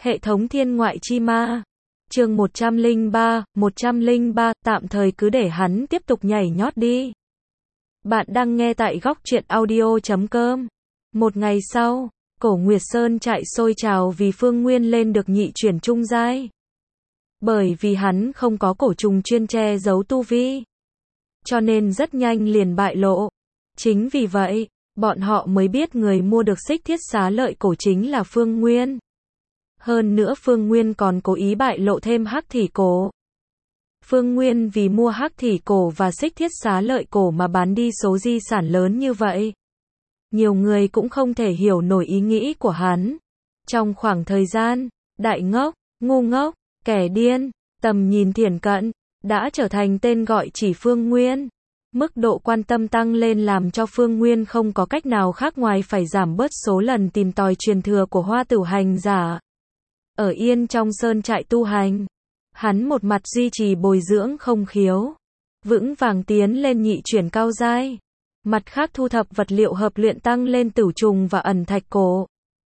Hệ thống thiên ngoại chi ma. Chương 103, tạm thời cứ để hắn tiếp tục nhảy nhót đi. Bạn đang nghe tại góc truyện audio.com. Một ngày sau, Cổ Nguyệt Sơn chạy sôi trào vì Phương Nguyên lên được nhị chuyển trung giai. Bởi vì hắn không có cổ trùng chuyên che giấu tu vi, cho nên rất nhanh liền bại lộ. Chính vì vậy, bọn họ mới biết người mua được xích thiết xá lợi cổ chính là Phương Nguyên. Hơn nữa Phương Nguyên còn cố ý bại lộ thêm hắc thỉ cổ. Phương Nguyên vì mua hắc thỉ cổ và xích thiết xá lợi cổ mà bán đi số di sản lớn như vậy. Nhiều người cũng không thể hiểu nổi ý nghĩ của hắn. Trong khoảng thời gian, đại ngốc, ngu ngốc, kẻ điên, tầm nhìn thiển cận, đã trở thành tên gọi chỉ Phương Nguyên. Mức độ quan tâm tăng lên làm cho Phương Nguyên không có cách nào khác ngoài phải giảm bớt số lần tìm tòi truyền thừa của Hoa Tử hành giả. Ở yên trong sơn trại tu hành, hắn một mặt duy trì bồi dưỡng không khiếu, vững vàng tiến lên nhị chuyển cao giai, mặt khác thu thập vật liệu hợp luyện tăng lên tử trùng và ẩn thạch cổ,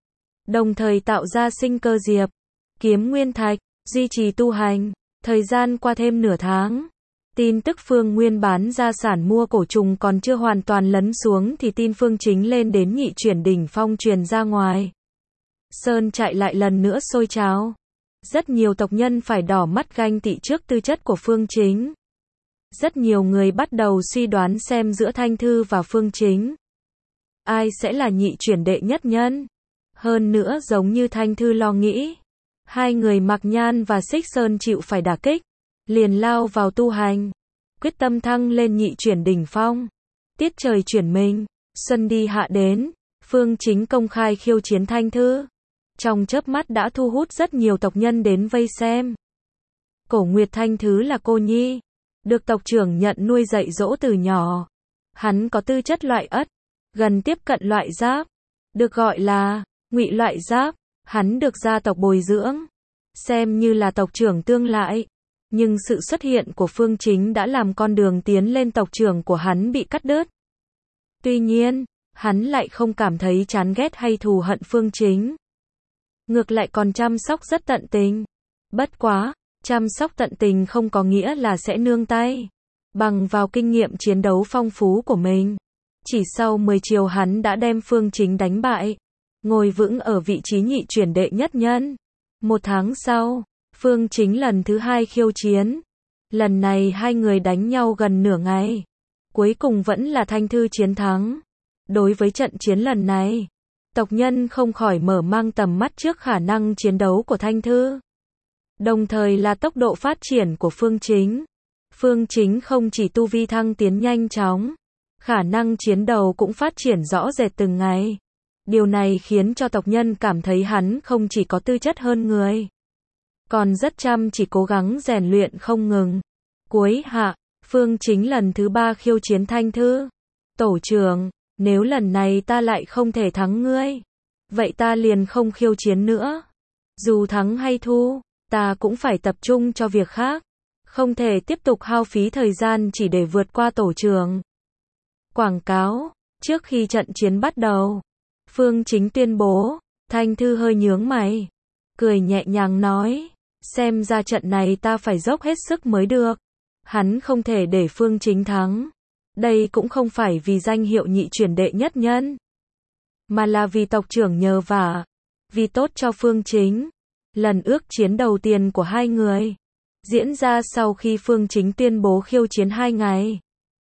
đồng thời tạo ra sinh cơ diệp, kiếm nguyên thạch, duy trì tu hành. Thời gian qua thêm nửa tháng, tin tức Phương Nguyên bán gia sản mua cổ trùng còn chưa hoàn toàn lấn xuống thì tin Phương Chính lên đến nhị chuyển đỉnh phong truyền ra ngoài. Sơn trại lại lần nữa sôi trào. Rất nhiều tộc nhân phải đỏ mắt ganh tị trước tư chất của Phương Chính. Rất nhiều người bắt đầu suy đoán xem giữa Thanh Thư và Phương Chính, ai sẽ là nhị chuyển đệ nhất nhân. Hơn nữa giống như Thanh Thư lo nghĩ, hai người Mạc Nhan và Xích Sơn chịu phải đả kích, liền lao vào tu hành, quyết tâm thăng lên nhị chuyển đỉnh phong. Tiết trời chuyển mình, xuân đi hạ đến, Phương Chính công khai khiêu chiến Thanh Thư. Trong chớp mắt đã thu hút rất nhiều tộc nhân đến vây xem. Cổ Nguyệt Thanh Thứ là cô nhi, được tộc trưởng nhận nuôi dạy dỗ từ nhỏ. Hắn có tư chất loại ất, gần tiếp cận loại giáp, được gọi là ngụy loại giáp. Hắn được gia tộc bồi dưỡng, xem như là tộc trưởng tương lại. Nhưng sự xuất hiện của Phương Chính đã làm con đường tiến lên tộc trưởng của hắn bị cắt đứt. Tuy nhiên, hắn lại không cảm thấy chán ghét hay thù hận Phương Chính. Ngược lại còn chăm sóc rất tận tình. Bất quá, chăm sóc tận tình không có nghĩa là sẽ nương tay. Bằng vào kinh nghiệm chiến đấu phong phú của mình, chỉ sau 10 chiều hắn đã đem Phương Chính đánh bại, ngồi vững ở vị trí nhị chuyển đệ nhất nhân. Một tháng sau, Phương Chính lần thứ hai khiêu chiến. Lần này hai người đánh nhau gần nửa ngày. Cuối cùng vẫn là Thanh Thư chiến thắng. Đối với trận chiến lần này, tộc nhân không khỏi mở mang tầm mắt trước khả năng chiến đấu của Thanh Thư, đồng thời là tốc độ phát triển của Phương Chính. Phương Chính không chỉ tu vi thăng tiến nhanh chóng, khả năng chiến đấu cũng phát triển rõ rệt từng ngày. Điều này khiến cho tộc nhân cảm thấy hắn không chỉ có tư chất hơn người, còn rất chăm chỉ cố gắng rèn luyện không ngừng. Cuối hạ, Phương Chính lần thứ 3 khiêu chiến Thanh Thư. Tổ trưởng, nếu lần này ta lại không thể thắng ngươi, vậy ta liền không khiêu chiến nữa. Dù thắng hay thua, ta cũng phải tập trung cho việc khác, không thể tiếp tục hao phí thời gian chỉ để vượt qua tổ trưởng. Quảng cáo. Trước khi trận chiến bắt đầu, Phương Chính tuyên bố. Thanh Thư hơi nhướng mày, cười nhẹ nhàng nói, xem ra trận này ta phải dốc hết sức mới được. Hắn không thể để Phương Chính thắng. Đây cũng không phải vì danh hiệu nhị chuyển đệ nhất nhân, mà là vì tộc trưởng nhờ vả, vì tốt cho Phương Chính. Lần ước chiến đầu tiên của hai người diễn ra sau khi Phương Chính tuyên bố khiêu chiến 2 ngày.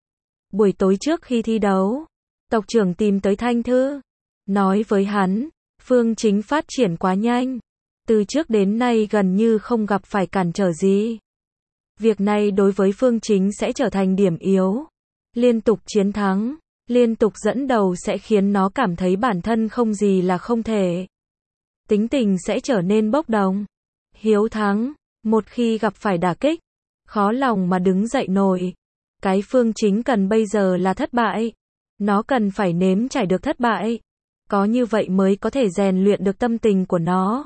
Buổi tối trước khi thi đấu, tộc trưởng tìm tới Thanh Thư, nói với hắn, Phương Chính phát triển quá nhanh, từ trước đến nay gần như không gặp phải cản trở gì. Việc này đối với Phương Chính sẽ trở thành điểm yếu. Liên tục chiến thắng, liên tục dẫn đầu sẽ khiến nó cảm thấy bản thân không gì là không thể. Tính tình sẽ trở nên bốc đồng, hiếu thắng, một khi gặp phải đả kích, khó lòng mà đứng dậy nổi. Cái Phương Chính cần bây giờ là thất bại. Nó cần phải nếm trải được thất bại. Có như vậy mới có thể rèn luyện được tâm tình của nó.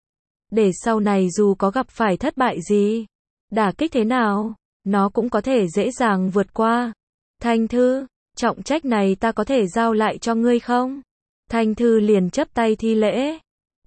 Để sau này dù có gặp phải thất bại gì, đả kích thế nào, nó cũng có thể dễ dàng vượt qua. Thanh Thư, trọng trách này ta có thể giao lại cho ngươi không? Thanh Thư liền chắp tay thi lễ.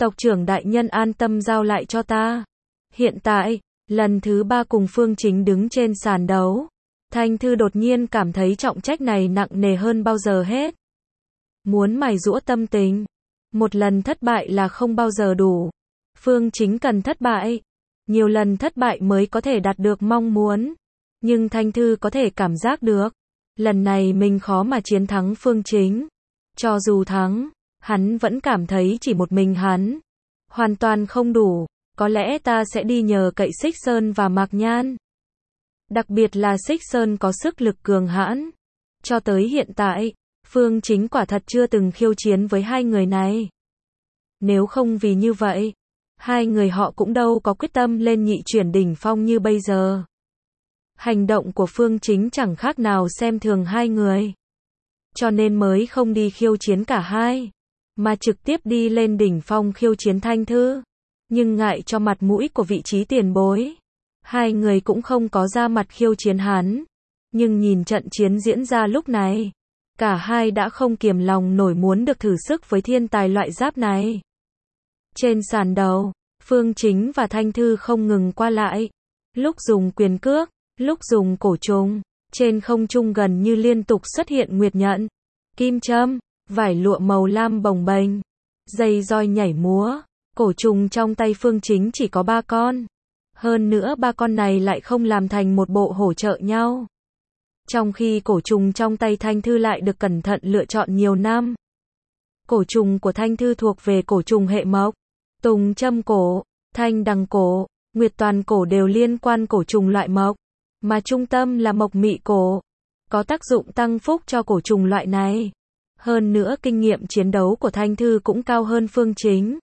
Tộc trưởng đại nhân an tâm giao lại cho ta. Hiện tại, lần thứ 3 cùng Phương Chính đứng trên sàn đấu. Thanh Thư đột nhiên cảm thấy trọng trách này nặng nề hơn bao giờ hết. Muốn mài giũa tâm tình. Một lần thất bại là không bao giờ đủ. Phương Chính cần thất bại. Nhiều lần thất bại mới có thể đạt được mong muốn. Nhưng Thanh Thư có thể cảm giác được. Lần này mình khó mà chiến thắng Phương Chính. Cho dù thắng, hắn vẫn cảm thấy chỉ một mình hắn. Hoàn toàn không đủ. Có lẽ ta sẽ đi nhờ cậy Xích Sơn và Mạc Nhan. Đặc biệt là Xích Sơn có sức lực cường hãn. Cho tới hiện tại, Phương Chính quả thật chưa từng khiêu chiến với hai người này. Nếu không vì như vậy, hai người họ cũng đâu có quyết tâm lên nhị chuyển đỉnh phong như bây giờ. Hành động của Phương Chính chẳng khác nào xem thường hai người. Cho nên mới không đi khiêu chiến cả hai, mà trực tiếp đi lên đỉnh phong khiêu chiến Thanh Thư. Nhưng ngại cho mặt mũi của vị trí tiền bối, hai người cũng không có ra mặt khiêu chiến hắn. Nhưng nhìn trận chiến diễn ra lúc này, cả hai đã không kiềm lòng nổi muốn được thử sức với thiên tài loại giáp này. Trên sàn đấu, Phương Chính và Thanh Thư không ngừng qua lại. Lúc dùng quyền cước, lúc dùng cổ trùng. Trên không trung gần như liên tục xuất hiện nguyệt nhận, kim châm, vải lụa màu lam bồng bềnh, dây roi nhảy múa. Cổ trùng trong tay Phương Chính chỉ có 3 con. Hơn nữa 3 con này lại không làm thành một bộ hỗ trợ nhau. Trong khi cổ trùng trong tay Thanh Thư lại được cẩn thận lựa chọn nhiều năm. Cổ trùng của Thanh Thư thuộc về cổ trùng hệ mộc. Tùng châm cổ, thanh đằng cổ, nguyệt toàn cổ đều liên quan cổ trùng loại mộc. Mà trung tâm là mộc mị cổ. Có tác dụng tăng phúc cho cổ trùng loại này. Hơn nữa kinh nghiệm chiến đấu của Thanh Thư cũng cao hơn Phương Chính.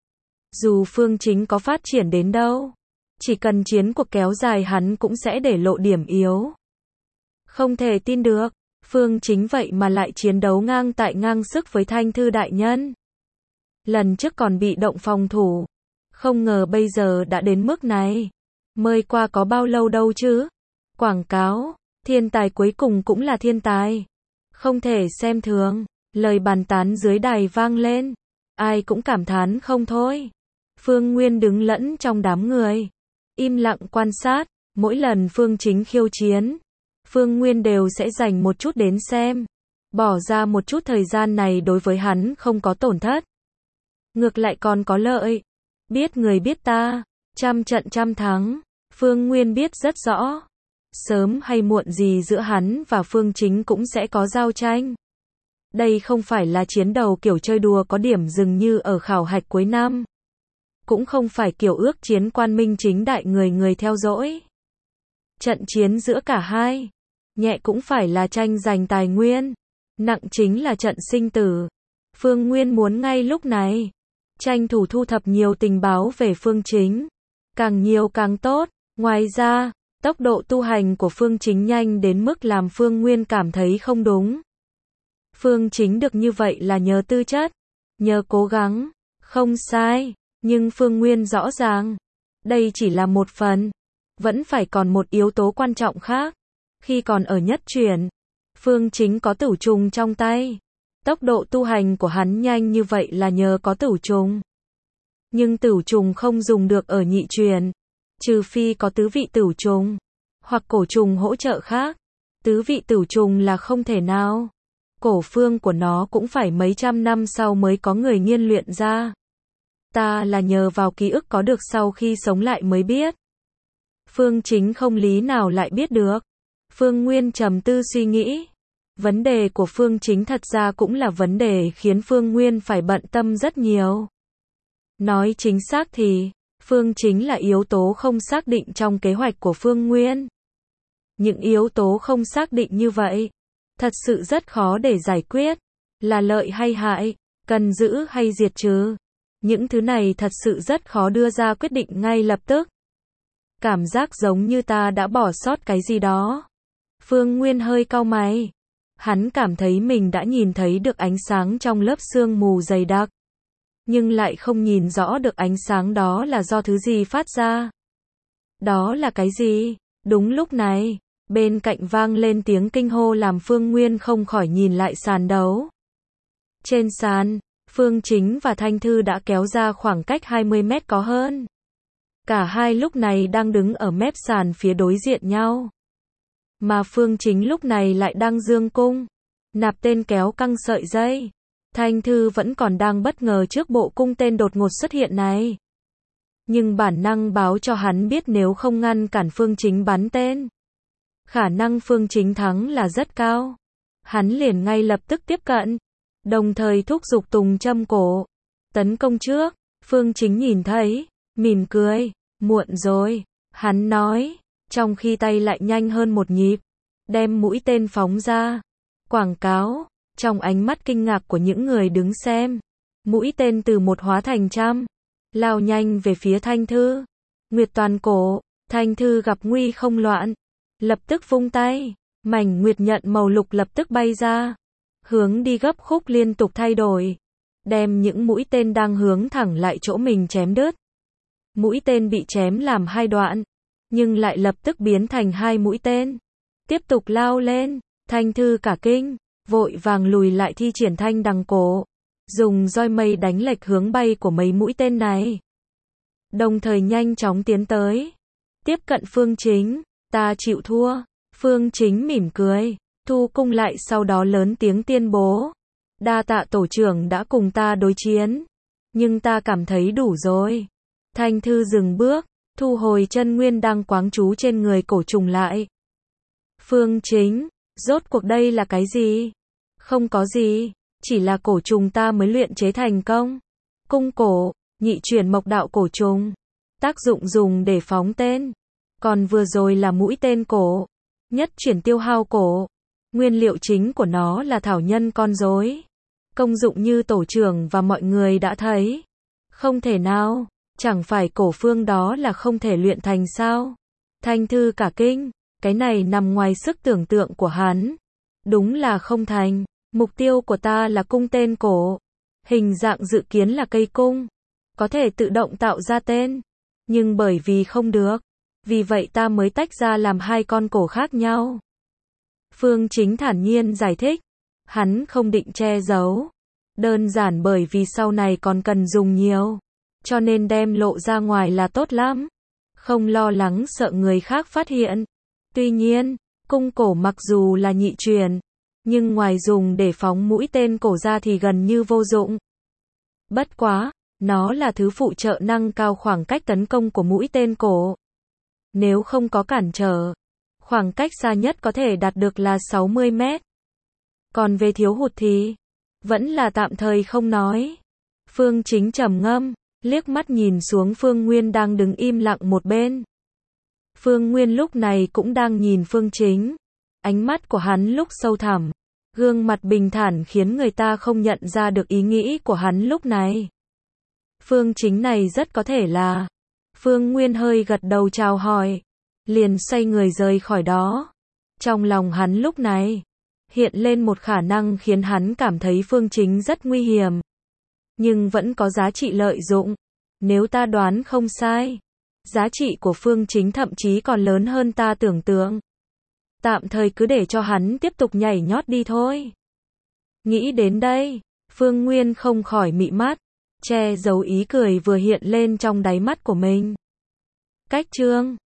Dù Phương Chính có phát triển đến đâu, chỉ cần chiến cuộc kéo dài hắn cũng sẽ để lộ điểm yếu. Không thể tin được, Phương Chính vậy mà lại chiến đấu ngang tại ngang sức với Thanh Thư đại nhân. Lần trước còn bị động phòng thủ, không ngờ bây giờ đã đến mức này. Mới qua có bao lâu đâu chứ? Quảng cáo, thiên tài cuối cùng cũng là thiên tài. Không thể xem thường, lời bàn tán dưới đài vang lên. Ai cũng cảm thán không thôi. Phương Nguyên đứng lẫn trong đám người, im lặng quan sát. Mỗi lần Phương Chính khiêu chiến, Phương Nguyên đều sẽ dành một chút đến xem. Bỏ ra một chút thời gian này đối với hắn không có tổn thất. Ngược lại còn có lợi. Biết người biết ta, trăm trận trăm thắng. Phương Nguyên biết rất rõ. Sớm hay muộn gì giữa hắn và Phương Chính cũng sẽ có giao tranh. Đây không phải là chiến đầu kiểu chơi đùa có điểm dừng như ở khảo hạch cuối năm. Cũng không phải kiểu ước chiến quan minh chính đại người người theo dõi. Trận chiến giữa cả hai, nhẹ cũng phải là tranh giành tài nguyên, nặng chính là trận sinh tử. Phương Nguyên muốn ngay lúc này tranh thủ thu thập nhiều tình báo về Phương Chính, càng nhiều càng tốt. Ngoài ra, tốc độ tu hành của Phương Chính nhanh đến mức làm Phương Nguyên cảm thấy không đúng. Phương Chính được như vậy là nhờ tư chất, nhờ cố gắng, không sai, nhưng Phương Nguyên rõ ràng, đây chỉ là một phần, vẫn phải còn một yếu tố quan trọng khác. Khi còn ở nhất chuyển, Phương Chính có tửu trùng trong tay. Tốc độ tu hành của hắn nhanh như vậy là nhờ có tửu trùng. Nhưng tửu trùng không dùng được ở nhị chuyển, trừ phi có tứ vị tửu trùng, hoặc cổ trùng hỗ trợ khác. Tứ vị tửu trùng là không thể nào. Cổ phương của nó cũng phải mấy trăm năm sau mới có người nghiên luyện ra. Ta là nhờ vào ký ức có được sau khi sống lại mới biết. Phương Chính không lý nào lại biết được. Phương Nguyên trầm tư suy nghĩ. Vấn đề của Phương Chính thật ra cũng là vấn đề khiến Phương Nguyên phải bận tâm rất nhiều. Nói chính xác thì, Phương Chính là yếu tố không xác định trong kế hoạch của Phương Nguyên. Những yếu tố không xác định như vậy, thật sự rất khó để giải quyết. Là lợi hay hại, cần giữ hay diệt trừ. Những thứ này thật sự rất khó đưa ra quyết định ngay lập tức. Cảm giác giống như ta đã bỏ sót cái gì đó. Phương Nguyên hơi cau mày. Hắn cảm thấy mình đã nhìn thấy được ánh sáng trong lớp sương mù dày đặc. Nhưng lại không nhìn rõ được ánh sáng đó là do thứ gì phát ra. Đó là cái gì? Đúng lúc này, bên cạnh vang lên tiếng kinh hô làm Phương Nguyên không khỏi nhìn lại sàn đấu. Trên sàn, Phương Chính và Thanh Thư đã kéo ra khoảng cách 20 mét có hơn. Cả hai lúc này đang đứng ở mép sàn phía đối diện nhau. Mà Phương Chính lúc này lại đang dương cung, nạp tên kéo căng sợi dây. Thanh Thư vẫn còn đang bất ngờ trước bộ cung tên đột ngột xuất hiện này. Nhưng bản năng báo cho hắn biết nếu không ngăn cản Phương Chính bắn tên, khả năng Phương Chính thắng là rất cao. Hắn liền ngay lập tức tiếp cận, đồng thời thúc giục Tùng Châm cổ, tấn công trước. Phương Chính nhìn thấy, mỉm cười, muộn rồi, hắn nói, trong khi tay lại nhanh hơn một nhịp, đem mũi tên phóng ra. Quảng cáo, trong ánh mắt kinh ngạc của những người đứng xem, mũi tên từ một hóa thành trăm, lao nhanh về phía Thanh Thư. Nguyệt toàn cổ, Thanh Thư gặp nguy không loạn, lập tức vung tay, mảnh nguyệt nhận màu lục lập tức bay ra, hướng đi gấp khúc liên tục thay đổi, đem những mũi tên đang hướng thẳng lại chỗ mình chém đứt. Mũi tên bị chém làm hai đoạn, nhưng lại lập tức biến thành hai mũi tên, tiếp tục lao lên. Thanh Thư cả kinh, vội vàng lùi lại thi triển thanh đằng cổ, dùng roi mây đánh lệch hướng bay của mấy mũi tên này, đồng thời nhanh chóng tiến tới, tiếp cận Phương Chính. Ta chịu thua. Phương Chính mỉm cười, thu cung lại, sau đó lớn tiếng tuyên bố, đa tạ tổ trưởng đã cùng ta đối chiến, nhưng ta cảm thấy đủ rồi. Thanh Thư dừng bước, thu hồi chân nguyên đang quáng trú trên người cổ trùng lại. Phương Chính, rốt cuộc đây là cái gì? Không có gì, chỉ là cổ trùng ta mới luyện chế thành công. Cung cổ, nhị chuyển mộc đạo cổ trùng, tác dụng dùng để phóng tên. Còn vừa rồi là mũi tên cổ, nhất chuyển tiêu hao cổ. Nguyên liệu chính của nó là thảo nhân con rối. Công dụng như tổ trưởng và mọi người đã thấy. Không thể nào, chẳng phải cổ phương đó là không thể luyện thành sao? Thanh Thư cả kinh, cái này nằm ngoài sức tưởng tượng của hắn. Đúng là không thành, mục tiêu của ta là cung tên cổ. Hình dạng dự kiến là cây cung, có thể tự động tạo ra tên. Nhưng bởi vì không được, vì vậy ta mới tách ra làm hai con cổ khác nhau. Phương Chính thản nhiên giải thích, hắn không định che giấu. Đơn giản bởi vì sau này còn cần dùng nhiều, cho nên đem lộ ra ngoài là tốt lắm. Không lo lắng sợ người khác phát hiện. Tuy nhiên, cung cổ mặc dù là nhị truyền, nhưng ngoài dùng để phóng mũi tên cổ ra thì gần như vô dụng. Bất quá, nó là thứ phụ trợ nâng cao khoảng cách tấn công của mũi tên cổ. Nếu không có cản trở, khoảng cách xa nhất có thể đạt được là 60 mét. Còn về thiếu hụt thì, vẫn là tạm thời không nói. Phương Chính trầm ngâm, liếc mắt nhìn xuống Phương Nguyên đang đứng im lặng một bên. Phương Nguyên lúc này cũng đang nhìn Phương Chính. Ánh mắt của hắn lúc sâu thẳm, gương mặt bình thản khiến người ta không nhận ra được ý nghĩ của hắn lúc này. Phương Chính này rất có thể là... Phương Nguyên hơi gật đầu chào hỏi, liền xoay người rời khỏi đó. Trong lòng hắn lúc này, hiện lên một khả năng khiến hắn cảm thấy Phương Chính rất nguy hiểm, nhưng vẫn có giá trị lợi dụng. Nếu ta đoán không sai, giá trị của Phương Chính thậm chí còn lớn hơn ta tưởng tượng. Tạm thời cứ để cho hắn tiếp tục nhảy nhót đi thôi. Nghĩ đến đây, Phương Nguyên không khỏi mị mắt, che giấu ý cười vừa hiện lên trong đáy mắt của mình. Cách chương